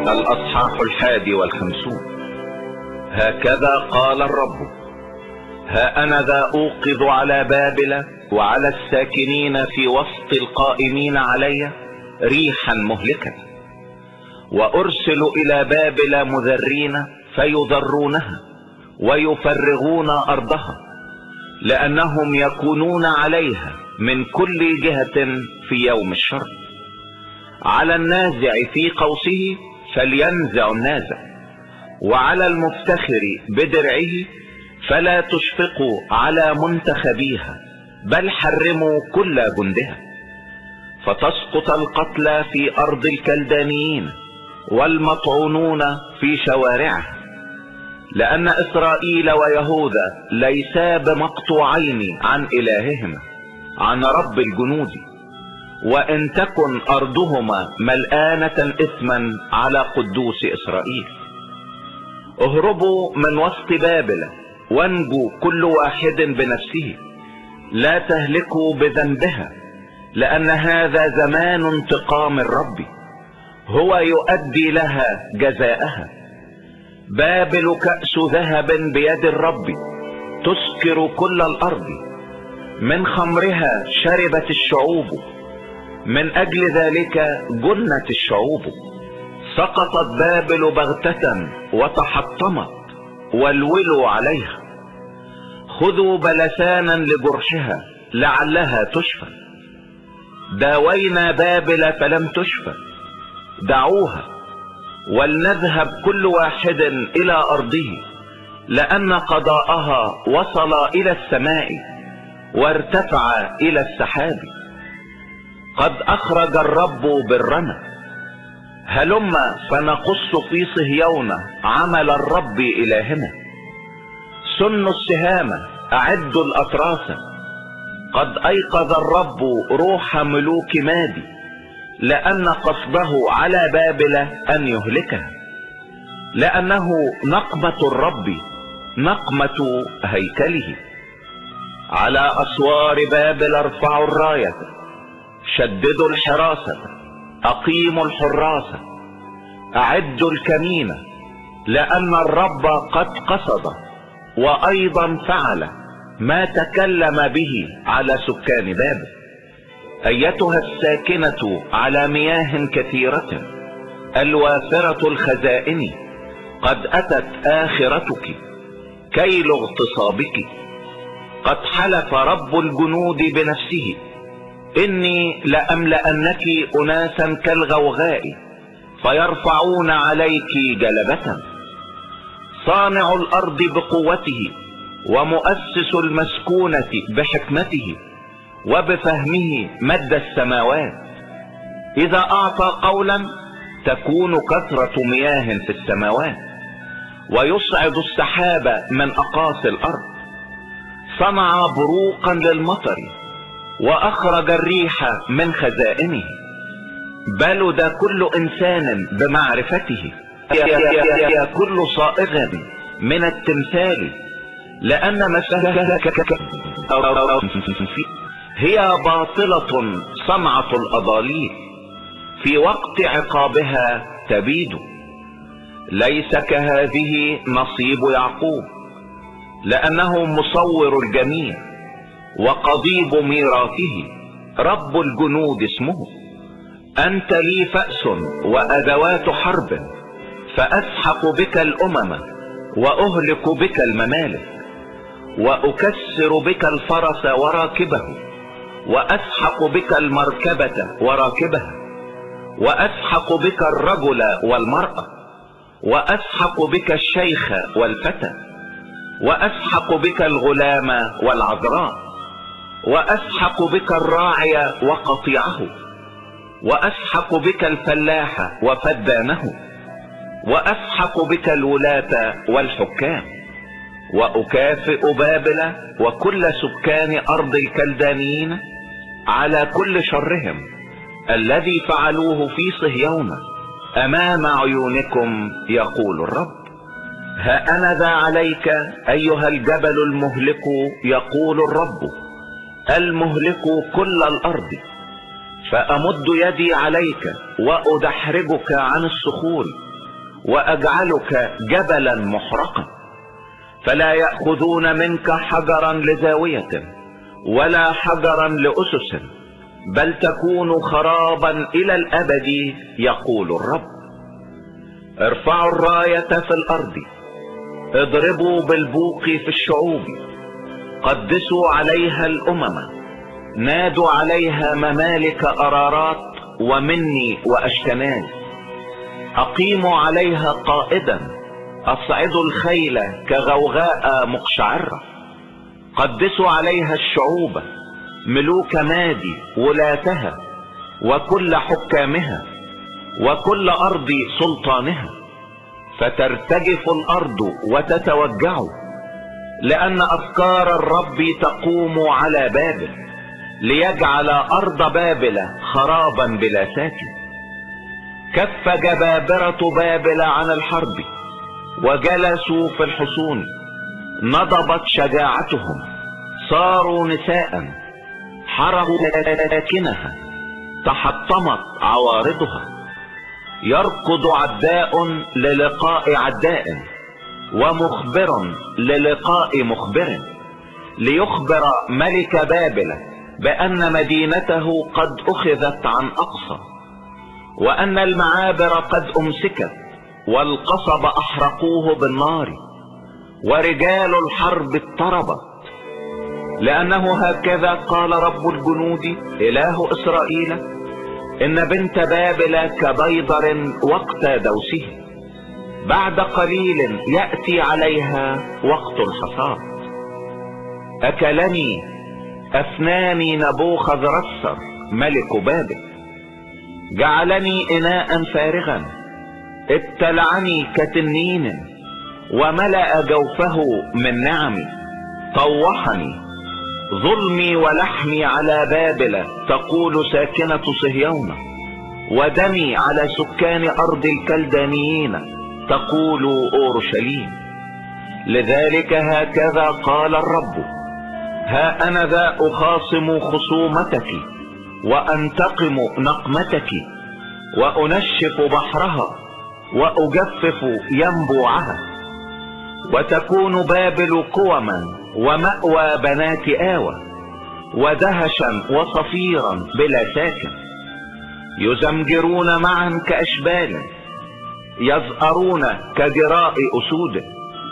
الأصحاح 51. هكذا قال الرب: ها أنا ذا أوقظ على بابل وعلى الساكنين في وسط القائمين علي ريحا مهلكة، وأرسل إلى بابل مذرين فيذرونها ويفرغون أرضها، لأنهم يكونون عليها من كل جهة في يوم الشر. على النازع في قوسه فلينزع النازع، وعلى المفتخر بدرعه فلا تشفقوا على منتخبيها، بل حرموا كل جندها. فتسقط القتلى في أرض الكلدانيين والمطعونون في شوارعها، لأن إسرائيل ويهوذا ليسا بمقطوعين عن إلههما، عن رب الجنود، وإن تكن أرضهما ملآنة إثما على قدوس إسرائيل. اهربوا من وسط بابل وانجوا كل واحد بنفسه، لا تهلكوا بذنبها، لأن هذا زمان انتقام الرب، هو يؤدي لها جزاءها. بابل كأس ذهب بيد الرب، تسكر كل الأرض، من خمرها شربت الشعوب، من أجل ذلك جنت الشعوب. سقطت بابل بغتة وتحطمت، والولوا عليها. خذوا بلسانا لجرحها لعلها تشفى. داوينا بابل فلم تشفى، دعوها ولنذهب كل واحد إلى أرضه، لأن قضاءها وصل إلى السماء وارتفع إلى السحاب. قد أخرج الرب برنا، هلم فنقص في صهيون عمل الرب إلهنا. سنوا السهام، أعدوا الأطراس، قد أيقظ الرب روح ملوك مادي، لأن قصده على بابل أن يهلكها، لأنه نقمة الرب، نقمة هيكله. على أسوار بابل ارفعوا الراية، شددوا الحراسة، أقيموا الحراسة، أعدوا الكمين، لأن الرب قد قصد وأيضا فعل ما تكلم به على سكان بابل. أيتها الساكنة على مياه كثيرة، الوافرة الخزائن، قد أتت آخرتك كيل اغتصابك. قد حلف رب الجنود بنفسه: إني لأملأنك أناسا كالغوغاء، فيرفعون عليك جلبة. صانع الأرض بقوته، ومؤسس المسكونة بحكمته، وبفهمه مد السماوات. إذا أعطى قولا تكون كثرة مياه في السماوات، ويصعد السحاب من أقاصي الأرض. صنع بروقا للمطر، وأخرج الريح من خزائنه. بلد كل إنسان بمعرفته، يا كل صائغ من التمثال، لأن مسلكك هي باطلة صنعة الأضاليل، في وقت عقابها تبيد. ليس كهذه نصيب يعقوب، لأنه مصور الجميع وقضيب ميراثه، رب الجنود اسمه. أنت لي فأس وأدوات حرب، فأسحق بك الأمم وأهلك بك الممالك، وأكسر بك الفرس وراكبه، وأسحق بك المركبة وراكبها، وأسحق بك الرجل والمرأة، وأسحق بك الشيخ والفتى، وأسحق بك الغلام والعذراء، وأسحق بك الراعي وقطيعه، وأسحق بك الفلاح وفدانه، وأسحق بك الولاة والحكام. وأكافئ بابل وكل سكان أرض الكلدانيين على كل شرهم الذي فعلوه في صهيون أمام عيونكم، يقول الرب. ها أنا ذا عليك أيها الجبل المهلك، يقول الرب، المهلك كل الأرض. فأمد يدي عليك وأدحرجك عن الصخور، واجعلك جبلا محرقا، فلا يأخذون منك حجرا لزاوية ولا حجرا لأسس، بل تكون خرابا الى الابد، يقول الرب. ارفعوا الراية في الارض، اضربوا بالبوق في الشعوب، قدسوا عليها الامم، نادوا عليها ممالك ارارات ومني واشكناز، اقيموا عليها قائدا، اصعدوا الخيل كغوغاء مقشعرة، قدسوا عليها الشعوب، ملوك مادي ولاتها وكل حكامها وكل ارض سلطانها، فترتجف الارض وتتوجع، لان افكار الرب تقوم على بابل، ليجعل ارض بابل خرابا بلا ساكن. كف جبابرة بابل عن الحرب وجلسوا في الحصون، نضبت شجاعتهم، صاروا نساء، حرقوا ساكنها، تحطمت عوارضها. يركض عداء للقاء عداء، ومخبر للقاء مخبر، ليخبر ملك بابل بأن مدينته قد أخذت عن أقصى، وأن المعابر قد أمسكت، والقصب أحرقوه بالنار، ورجال الحرب اضطربت. لأنه هكذا قال رب الجنود إله إسرائيل: إن بنت بابل كبيضر وقت دوسه، بعد قليل يأتي عليها وقت الحصاد. أكلني أفناني نبوخذ رسر ملك بابل، جعلني إناء فارغا، ابتلعني كتنين، وملأ جوفه من نعمي، طوحني. ظلمي ولحمي على بابل، تقول ساكنة صهيون، ودمي على سكان أرض الكلدانيين، تقول أورشليم. لذلك هكذا قال الرب: ها أنا ذا أخاصم خصومتك، وأنتقم نقمتك، وأنشف بحرها، وأجفف ينبوعها، وتكون بابل قوما ومأوى بنات آوى، ودهشا وصفيرا بلا ساكن. يزمجرون معا كأشبال، يزأرون كجراء أسود.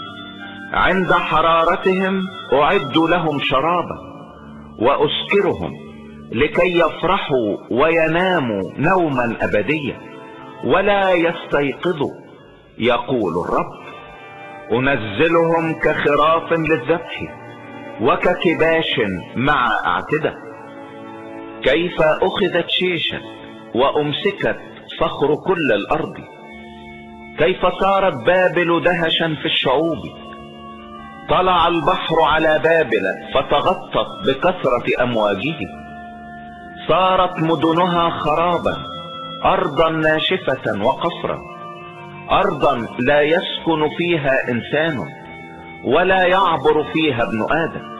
عند حرارتهم أعد لهم شرابا، وأسكرهم لكي يفرحوا ويناموا نوما أبديا ولا يستيقظوا، يقول الرب. أنزلهم كخراف للذبح، وككباش مع اعتدة. كيف أخذت شيشا وأمسكت صخر كل الأرض، كيف صارت بابل دهشا في الشعوب. طلع البحر على بابل فتغطت بكثرة أمواجه، صارت مدنها خرابا، أرضا ناشفة وقصرا، أرضا لا يسكن فيها إنسان ولا يعبر فيها ابن آدم.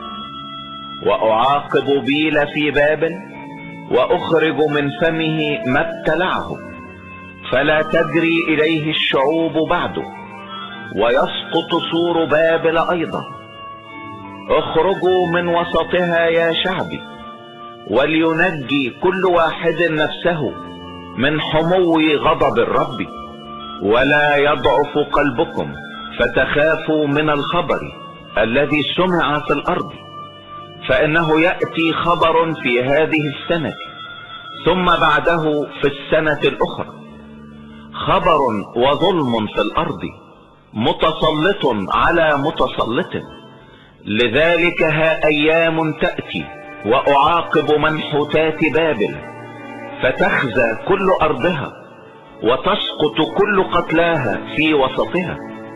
وأعاقب بيل في بابل، وأخرج من فمه ما ابتلعه، فلا تجري إليه الشعوب بعده، ويسقط سور بابل أيضا. اخرجوا من وسطها يا شعبي، ولينجي كل واحد نفسه من حمو غضب الرب، ولا يضعف قلبكم فتخافوا من الخبر الذي سمع في الأرض. فإنه يأتي خبر في هذه السنة، ثم بعده في السنة الأخرى، خبر وظلم في الأرض، متسلط على متسلط. لذلك ها أيام تأتي وأعاقب منحوتات بابل، فتخزى كل أرضها، وتسقط كل قتلاها في وسطها،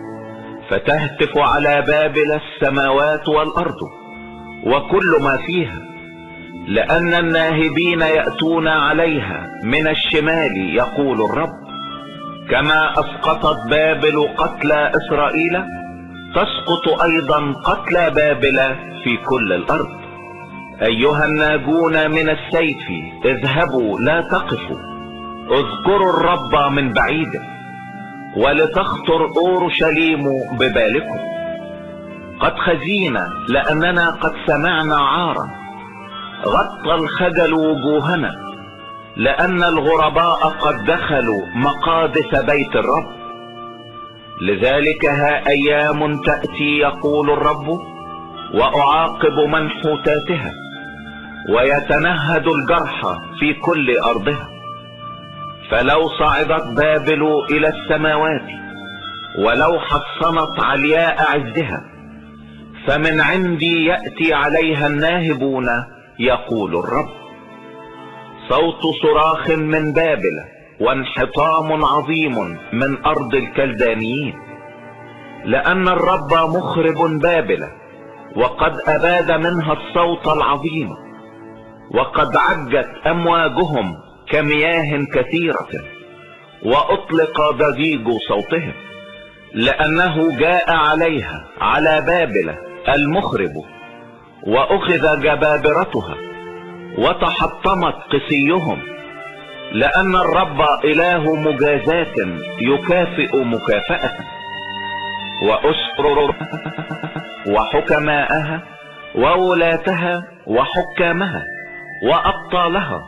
فتهتف على بابل السماوات والأرض وكل ما فيها، لأن الناهبين يأتون عليها من الشمال، يقول الرب. كما أسقطت بابل قتلى إسرائيل، تسقط أيضا قتلى بابل في كل الأرض. أيها الناجون من السيف، اذهبوا لا تقفوا، اذكروا الرب من بعيد، ولتخطر اورشليم ببالكم. قد خزينا لاننا قد سمعنا عارا، غطى الخجل وجوهنا لان الغرباء قد دخلوا مقادس بيت الرب. لذلك ها ايام تأتي يقول الرب واعاقب منحوتاتها، ويتنهد الجرحى في كل ارضها. فلو صعدت بابل الى السماوات، ولو حصنت علياء عزها، فمن عندي يأتي عليها الناهبون يقول الرب. صوت صراخ من بابل وانحطام عظيم من ارض الكلدانيين، لان الرب مخرب بابل، وقد اباد منها الصوت العظيم، وقد عجت امواجهم كمياه كثيرة، واطلق ضجيج صوتهم، لانه جاء عليها على بابل المخرب، واخذ جبابرتها، وتحطمت قسيهم، لان الرب اله مجازات يكافئ مكافأة. واسرر وحكماءها وولاتها وحكامها وابطالها،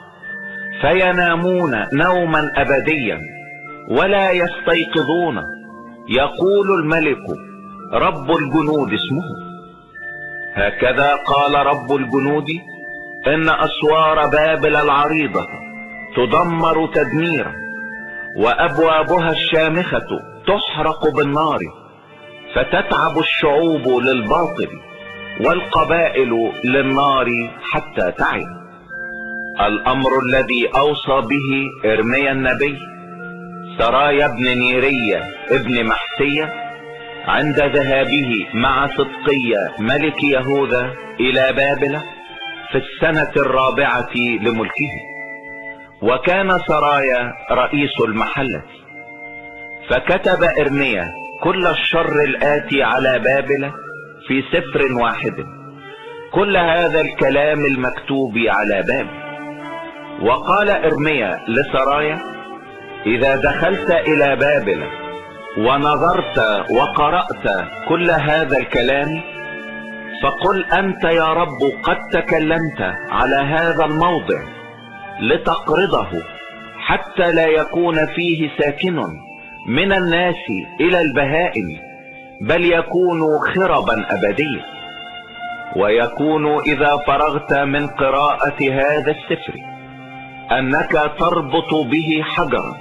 فينامون نوما ابديا ولا يستيقظون، يقول الملك رب الجنود اسمه. هكذا قال رب الجنود: ان اسوار بابل العريضة تدمر تدميرا، وابوابها الشامخة تحرق بالنار، فتتعب الشعوب للباطل والقبائل للنار حتى تعب. الامر الذي اوصى به ارميا النبي سرايا بن نيرية ابن محسية عند ذهابه مع صدقية ملك يهوذا الى بابل في السنة 4 لملكه. وكان سرايا رئيس المحلة. فكتب ارميا كل الشر الآتي على بابل في سفر واحد، كل هذا الكلام المكتوب على بابل. وقال ارميا لسرايا: اذا دخلت الى بابل ونظرت وقرأت كل هذا الكلام، فقل انت يا رب قد تكلمت على هذا الموضع لتقرضه، حتى لا يكون فيه ساكن من الناس الى البهائم، بل يكون خربا ابديا. ويكون اذا فرغت من قراءة هذا السفر انك تربط به حجرا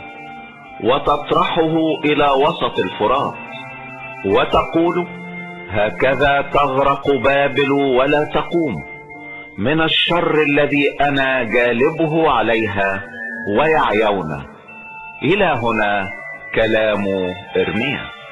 وتطرحه الى وسط الفرات، وتقول: هكذا تغرق بابل ولا تقوم من الشر الذي انا جالبه عليها ويعيون. الى هنا كلام ارميا.